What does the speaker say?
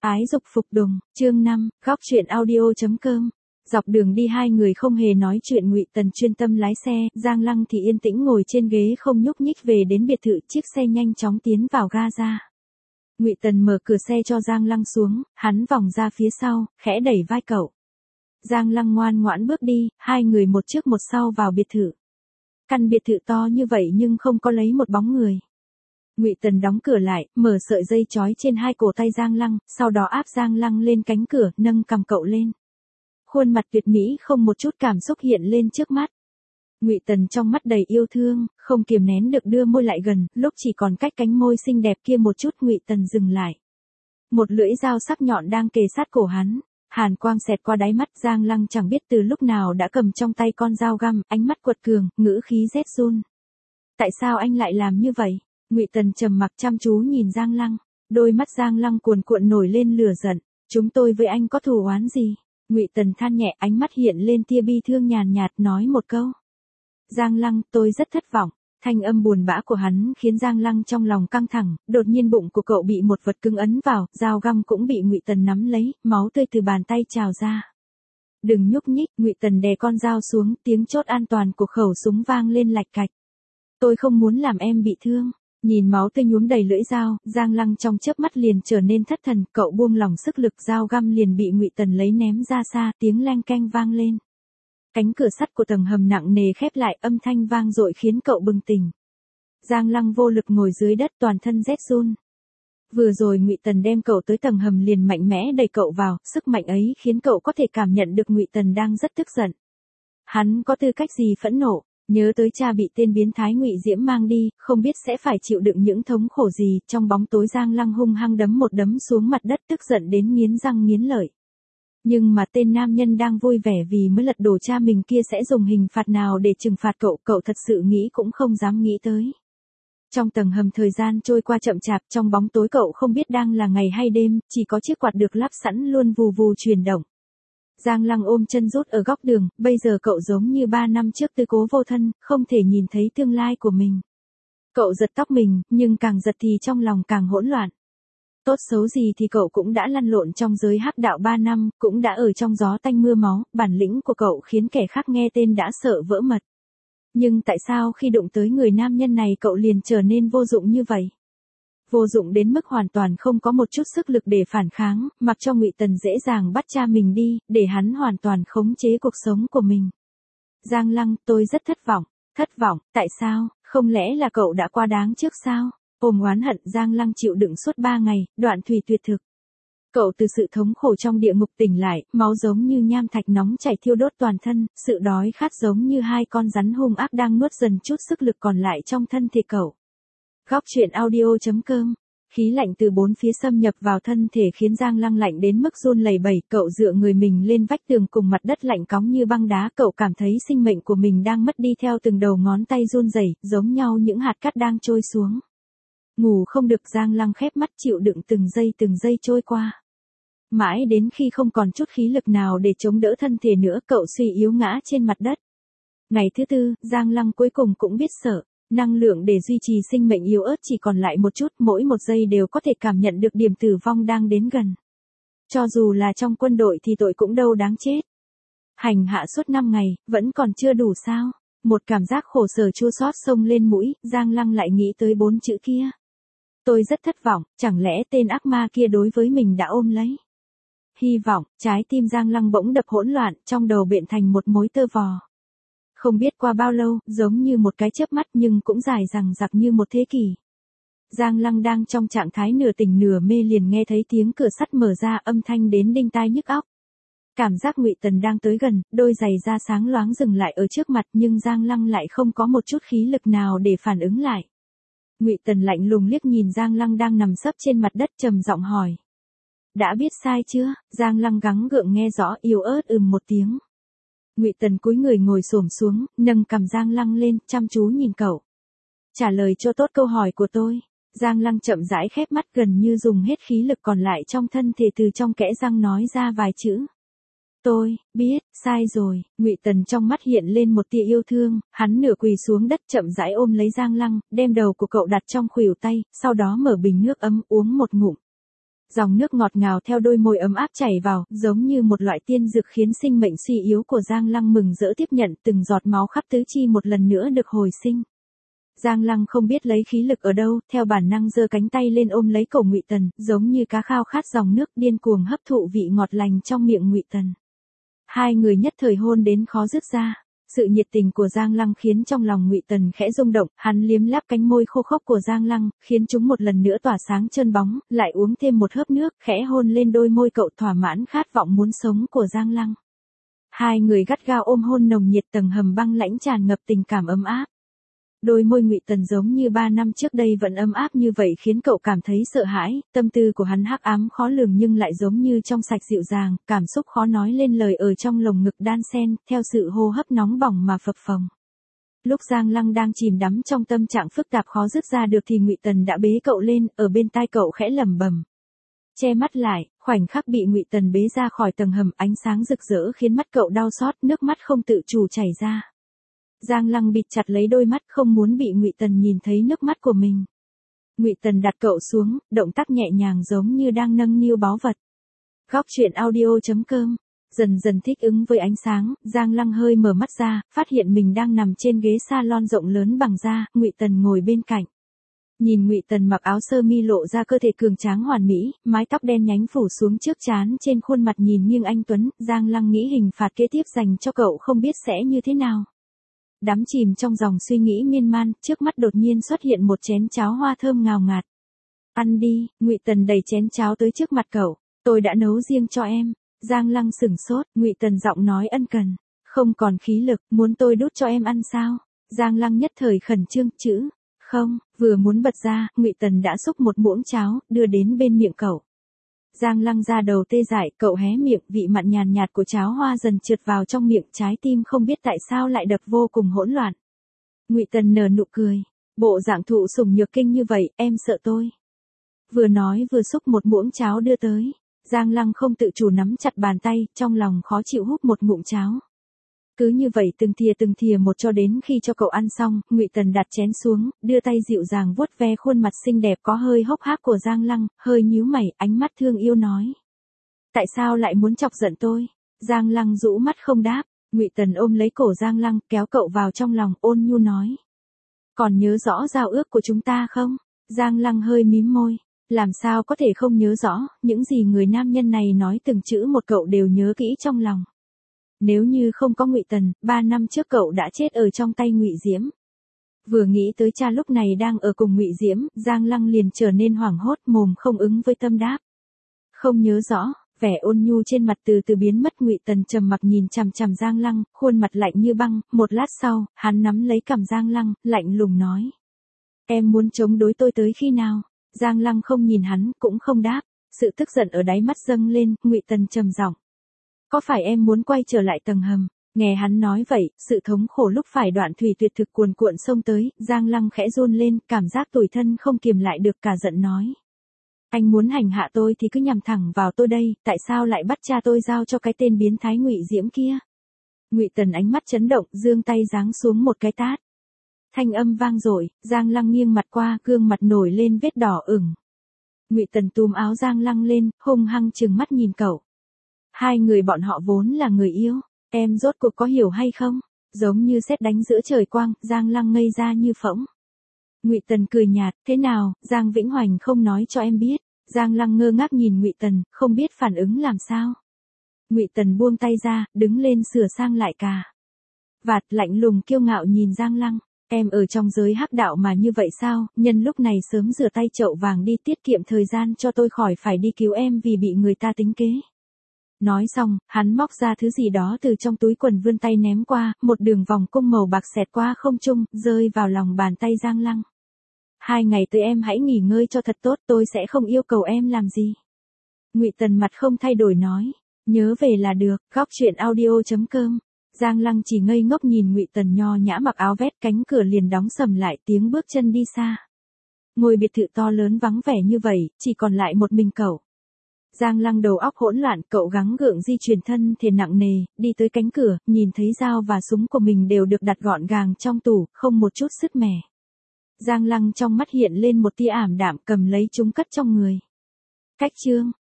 Ái dục phục đùng, chương 5, góc truyện audio.com. Dọc đường đi hai người không hề nói chuyện, Ngụy Tần chuyên tâm lái xe, Giang Lăng thì yên tĩnh ngồi trên ghế không nhúc nhích. Về đến biệt thự, chiếc xe nhanh chóng tiến vào ga. Ngụy Tần mở cửa xe cho Giang Lăng xuống, hắn vòng ra phía sau, khẽ đẩy vai cậu. Giang Lăng ngoan ngoãn bước đi, hai người một trước một sau vào biệt thự. Căn biệt thự to như vậy nhưng không có lấy một bóng người. Ngụy Tần đóng cửa lại, mở sợi dây trói trên hai cổ tay Giang Lăng, sau đó áp Giang Lăng lên cánh cửa, nâng cằm cậu lên. Khuôn mặt tuyệt mỹ không một chút cảm xúc hiện lên trước mắt. Ngụy Tần trong mắt đầy yêu thương, không kiềm nén được đưa môi lại gần, lúc chỉ còn cách cánh môi xinh đẹp kia một chút, Ngụy Tần dừng lại. Một lưỡi dao sắc nhọn đang kề sát cổ hắn, hàn quang xẹt qua đáy mắt. Giang Lăng chẳng biết từ lúc nào đã cầm trong tay con dao găm, ánh mắt quật cường, ngữ khí rét run. Tại sao anh lại làm như vậy? Ngụy Tần trầm mặc chăm chú nhìn Giang Lăng, đôi mắt Giang Lăng cuồn cuộn nổi lên lửa giận. Chúng tôi với anh có thù oán gì? Ngụy Tần than nhẹ, ánh mắt hiện lên tia bi thương nhàn nhạt, nói một câu. Giang Lăng, tôi rất thất vọng. Thanh âm buồn bã của hắn khiến Giang Lăng trong lòng căng thẳng, đột nhiên bụng của cậu bị một vật cứng ấn vào, dao găm cũng bị Ngụy Tần nắm lấy, máu tươi từ bàn tay trào ra. Đừng nhúc nhích, Ngụy Tần đè con dao xuống, tiếng chốt an toàn của khẩu súng vang lên lạch cạch. Tôi không muốn làm em bị thương. Nhìn máu tươi nhuốm đầy lưỡi dao, Giang Lăng trong chớp mắt liền trở nên thất thần, cậu buông lỏng sức lực, dao găm liền bị Ngụy Tần lấy ném ra xa, tiếng leng keng vang lên. Cánh cửa sắt của tầng hầm nặng nề khép lại, âm thanh vang dội khiến cậu bừng tỉnh. Giang Lăng vô lực ngồi dưới đất, toàn thân rét run. Vừa rồi Ngụy Tần đem cậu tới tầng hầm liền mạnh mẽ đẩy cậu vào, sức mạnh ấy khiến cậu có thể cảm nhận được Ngụy Tần đang rất tức giận. Hắn có tư cách gì phẫn nộ? Nhớ tới cha bị tên biến thái Ngụy Diễm mang đi, không biết sẽ phải chịu đựng những thống khổ gì. Trong bóng tối Giang Lăng hung hăng đấm một đấm xuống mặt đất, tức giận đến nghiến răng nghiến lợi. Nhưng mà tên nam nhân đang vui vẻ vì mới lật đổ cha mình kia sẽ dùng hình phạt nào để trừng phạt cậu, cậu thật sự nghĩ cũng không dám nghĩ tới. Trong tầng hầm thời gian trôi qua chậm chạp, trong bóng tối cậu không biết đang là ngày hay đêm, chỉ có chiếc quạt được lắp sẵn luôn vù vù chuyển động. Giang Lăng ôm chân rút ở góc đường, bây giờ cậu giống như 3 năm trước tư cố vô thân, không thể nhìn thấy tương lai của mình. Cậu giật tóc mình, nhưng càng giật thì trong lòng càng hỗn loạn. Tốt xấu gì thì cậu cũng đã lăn lộn trong giới hắc đạo 3 năm, cũng đã ở trong gió tanh mưa máu, bản lĩnh của cậu khiến kẻ khác nghe tên đã sợ vỡ mật. Nhưng tại sao khi đụng tới người nam nhân này cậu liền trở nên vô dụng như vậy? Vô dụng đến mức hoàn toàn không có một chút sức lực để phản kháng, mặc cho Ngụy Tần dễ dàng bắt cha mình đi, để hắn hoàn toàn khống chế cuộc sống của mình. Giang Lăng, tôi rất thất vọng. Thất vọng, tại sao? Không lẽ là cậu đã quá đáng trước sao? Ôm oán hận, Giang Lăng chịu đựng suốt 3 ngày, đoạn thủy tuyệt thực. Cậu từ sự thống khổ trong địa ngục tỉnh lại, máu giống như nham thạch nóng chảy thiêu đốt toàn thân, sự đói khát giống như hai con rắn hung ác đang nuốt dần chút sức lực còn lại trong thân thể cậu. Góc truyện audio.com. Khí lạnh từ bốn phía xâm nhập vào thân thể khiến Giang Lăng lạnh đến mức run lẩy bẩy, cậu dựa người mình lên vách tường cùng mặt đất lạnh cóng như băng đá, cậu cảm thấy sinh mệnh của mình đang mất đi theo từng đầu ngón tay run rẩy, giống nhau những hạt cát đang trôi xuống. Ngủ không được, Giang Lăng khép mắt chịu đựng từng giây trôi qua. Mãi đến khi không còn chút khí lực nào để chống đỡ thân thể nữa, cậu suy yếu ngã trên mặt đất. Ngày thứ tư, Giang Lăng cuối cùng cũng biết sợ. Năng lượng để duy trì sinh mệnh yếu ớt chỉ còn lại một chút, mỗi một giây đều có thể cảm nhận được điểm tử vong đang đến gần. Cho dù là trong quân đội thì tội cũng đâu đáng chết. Hành hạ suốt 5 ngày, vẫn còn chưa đủ sao? Một cảm giác khổ sở chua xót xông lên mũi, Giang Lăng lại nghĩ tới 4 chữ kia. Tôi rất thất vọng, chẳng lẽ tên ác ma kia đối với mình đã ôm lấy hy vọng? Trái tim Giang Lăng bỗng đập hỗn loạn, trong đầu bện thành một mối tơ vò. Không biết qua bao lâu, giống như một cái chớp mắt nhưng cũng dài dằng dặc như một thế kỷ. Giang Lăng đang trong trạng thái nửa tỉnh nửa mê liền nghe thấy tiếng cửa sắt mở ra, âm thanh đến đinh tai nhức óc. Cảm giác Ngụy Tần đang tới gần, đôi giày da sáng loáng dừng lại ở trước mặt nhưng Giang Lăng lại không có một chút khí lực nào để phản ứng lại. Ngụy Tần lạnh lùng liếc nhìn Giang Lăng đang nằm sấp trên mặt đất, trầm giọng hỏi. Đã biết sai chưa? Giang Lăng gắng gượng nghe rõ, yếu ớt một tiếng. Ngụy Tần cúi người ngồi xổm xuống, nâng cằm Giang Lăng lên, chăm chú nhìn cậu. Trả lời cho tốt câu hỏi của tôi. Giang Lăng chậm rãi khép mắt, gần như dùng hết khí lực còn lại trong thân thể từ trong kẽ răng nói ra vài chữ. Tôi biết, sai rồi. Ngụy Tần trong mắt hiện lên một tia yêu thương, hắn nửa quỳ xuống đất chậm rãi ôm lấy Giang Lăng, đem đầu của cậu đặt trong khuỷu tay, sau đó mở bình nước ấm uống một ngụm. Dòng nước ngọt ngào theo đôi môi ấm áp chảy vào, giống như một loại tiên dược khiến sinh mệnh suy yếu của Giang Lăng mừng rỡ tiếp nhận, từng giọt máu khắp tứ chi một lần nữa được hồi sinh. Giang Lăng không biết lấy khí lực ở đâu, theo bản năng giơ cánh tay lên ôm lấy cổ Ngụy Tần, giống như cá khao khát dòng nước điên cuồng hấp thụ vị ngọt lành trong miệng Ngụy Tần. Hai người nhất thời hôn đến khó dứt ra. Sự nhiệt tình của Giang Lăng khiến trong lòng Ngụy Tần khẽ rung động, hắn liếm láp cánh môi khô khốc của Giang Lăng, khiến chúng một lần nữa tỏa sáng trơn bóng, lại uống thêm một hớp nước, khẽ hôn lên đôi môi cậu thỏa mãn khát vọng muốn sống của Giang Lăng. Hai người gắt gao ôm hôn nồng nhiệt, tầng hầm băng lãnh tràn ngập tình cảm ấm áp. Đôi môi Ngụy Tần giống như 3 năm trước đây vẫn ấm áp như vậy khiến cậu cảm thấy sợ hãi, tâm tư của hắn hắc ám khó lường nhưng lại giống như trong sạch dịu dàng, cảm xúc khó nói lên lời ở trong lồng ngực đan xen, theo sự hô hấp nóng bỏng mà phập phồng. Lúc Giang Lăng đang chìm đắm trong tâm trạng phức tạp khó dứt ra được thì Ngụy Tần đã bế cậu lên, ở bên tai cậu khẽ lẩm bẩm. Che mắt lại, khoảnh khắc bị Ngụy Tần bế ra khỏi tầng hầm, ánh sáng rực rỡ khiến mắt cậu đau xót, nước mắt không tự chủ chảy ra. Giang Lăng bịt chặt lấy đôi mắt không muốn bị Ngụy Tần nhìn thấy nước mắt của mình. Ngụy Tần đặt cậu xuống, động tác nhẹ nhàng giống như đang nâng niu báu vật. Góc truyện audio.com. Dần dần thích ứng với ánh sáng, Giang Lăng hơi mở mắt ra, phát hiện mình đang nằm trên ghế salon rộng lớn bằng da, Ngụy Tần ngồi bên cạnh. Nhìn Ngụy Tần mặc áo sơ mi lộ ra cơ thể cường tráng hoàn mỹ, mái tóc đen nhánh phủ xuống trước trán, trên khuôn mặt nhìn nghiêng anh tuấn, Giang Lăng nghĩ hình phạt kế tiếp dành cho cậu không biết sẽ như thế nào. Đắm chìm trong dòng suy nghĩ miên man, trước mắt đột nhiên xuất hiện một chén cháo hoa thơm ngào ngạt. Ăn đi, Ngụy Tần đẩy chén cháo tới trước mặt cậu. Tôi đã nấu riêng cho em. Giang Lăng sửng sốt, Ngụy Tần giọng nói ân cần. Không còn khí lực, muốn tôi đút cho em ăn sao? Giang Lăng nhất thời khẩn trương, chữ. Không, vừa muốn bật ra, Ngụy Tần đã xúc một muỗng cháo, đưa đến bên miệng cậu. Giang Lăng ra đầu tê dại, cậu hé miệng, vị mặn nhàn nhạt của cháo hoa dần trượt vào trong miệng, trái tim không biết tại sao lại đập vô cùng hỗn loạn. Ngụy Tần nở nụ cười, bộ dạng thụ sủng nhược kinh như vậy, em sợ tôi. Vừa nói vừa xúc một muỗng cháo đưa tới, Giang Lăng không tự chủ nắm chặt bàn tay, trong lòng khó chịu húp một ngụm cháo. Cứ như vậy từng thìa một cho đến khi cho cậu ăn xong, Ngụy Tần đặt chén xuống, đưa tay dịu dàng vuốt ve khuôn mặt xinh đẹp có hơi hốc hác của Giang Lăng, hơi nhíu mày, ánh mắt thương yêu nói. Tại sao lại muốn chọc giận tôi? Giang Lăng rũ mắt không đáp, Ngụy Tần ôm lấy cổ Giang Lăng, kéo cậu vào trong lòng, ôn nhu nói. Còn nhớ rõ giao ước của chúng ta không? Giang Lăng hơi mím môi. Làm sao có thể không nhớ rõ, những gì người nam nhân này nói từng chữ một cậu đều nhớ kỹ trong lòng. Nếu như không có Ngụy Tần, 3 năm trước cậu đã chết ở trong tay Ngụy Diễm. Vừa nghĩ tới cha lúc này đang ở cùng Ngụy Diễm, Giang Lăng liền trở nên hoảng hốt, mồm không ứng với tâm đáp. Không nhớ rõ, vẻ ôn nhu trên mặt từ từ biến mất. Ngụy Tần trầm mặc nhìn chằm chằm Giang Lăng, khuôn mặt lạnh như băng, một lát sau, hắn nắm lấy cằm Giang Lăng, lạnh lùng nói. Em muốn chống đối tôi tới khi nào? Giang Lăng không nhìn hắn, cũng không đáp, sự tức giận ở đáy mắt dâng lên, Ngụy Tần trầm giọng. Có phải em muốn quay trở lại tầng hầm? Nghe hắn nói vậy, sự thống khổ lúc phải đoạn thủy tuyệt thực cuồn cuộn xông tới, Giang Lăng khẽ run lên, cảm giác tủi thân không kiềm lại được, cả giận nói. Anh muốn hành hạ tôi thì cứ nhằm thẳng vào tôi đây, tại sao lại bắt cha tôi giao cho cái tên biến thái Ngụy Diễm kia? Ngụy Tần ánh mắt chấn động, giương tay giáng xuống một cái tát. Thanh âm vang dội, Giang Lăng nghiêng mặt qua, gương mặt nổi lên vết đỏ ửng. Ngụy Tần túm áo Giang Lăng lên, hung hăng trừng mắt nhìn cậu. Hai người bọn họ vốn là người yêu, em rốt cuộc có hiểu hay không? Giống như sét đánh giữa trời quang, Giang Lăng ngây ra như phỗng. Ngụy Tần cười nhạt, thế nào, Giang Vĩnh Hoành không nói cho em biết. Giang Lăng ngơ ngác nhìn Ngụy Tần, không biết phản ứng làm sao. Ngụy Tần buông tay ra, đứng lên sửa sang lại cà vạt, lạnh lùng kiêu ngạo nhìn Giang Lăng. Em ở trong giới hắc đạo mà như vậy sao, nhân lúc này sớm rửa tay chậu vàng đi, tiết kiệm thời gian cho tôi khỏi phải đi cứu em vì bị người ta tính kế. Nói xong, hắn móc ra thứ gì đó từ trong túi quần vươn tay ném qua, một đường vòng cung màu bạc xẹt qua không trung, rơi vào lòng bàn tay Giang Lăng. 2 ngày tới em hãy nghỉ ngơi cho thật tốt, tôi sẽ không yêu cầu em làm gì. Ngụy Tần mặt không thay đổi nói, nhớ về là được. Góc truyện audio.com. Giang Lăng chỉ ngây ngốc nhìn Ngụy Tần nho nhã mặc áo vest, cánh cửa liền đóng sầm lại, tiếng bước chân đi xa. Ngôi biệt thự to lớn vắng vẻ như vậy, chỉ còn lại một mình cậu. Giang Lăng đầu óc hỗn loạn, cậu gắng gượng di chuyển thân thể nặng nề, đi tới cánh cửa, nhìn thấy dao và súng của mình đều được đặt gọn gàng trong tủ, không một chút sứt mẻ. Giang Lăng trong mắt hiện lên một tia ảm đạm, cầm lấy chúng cất trong người. Cách chương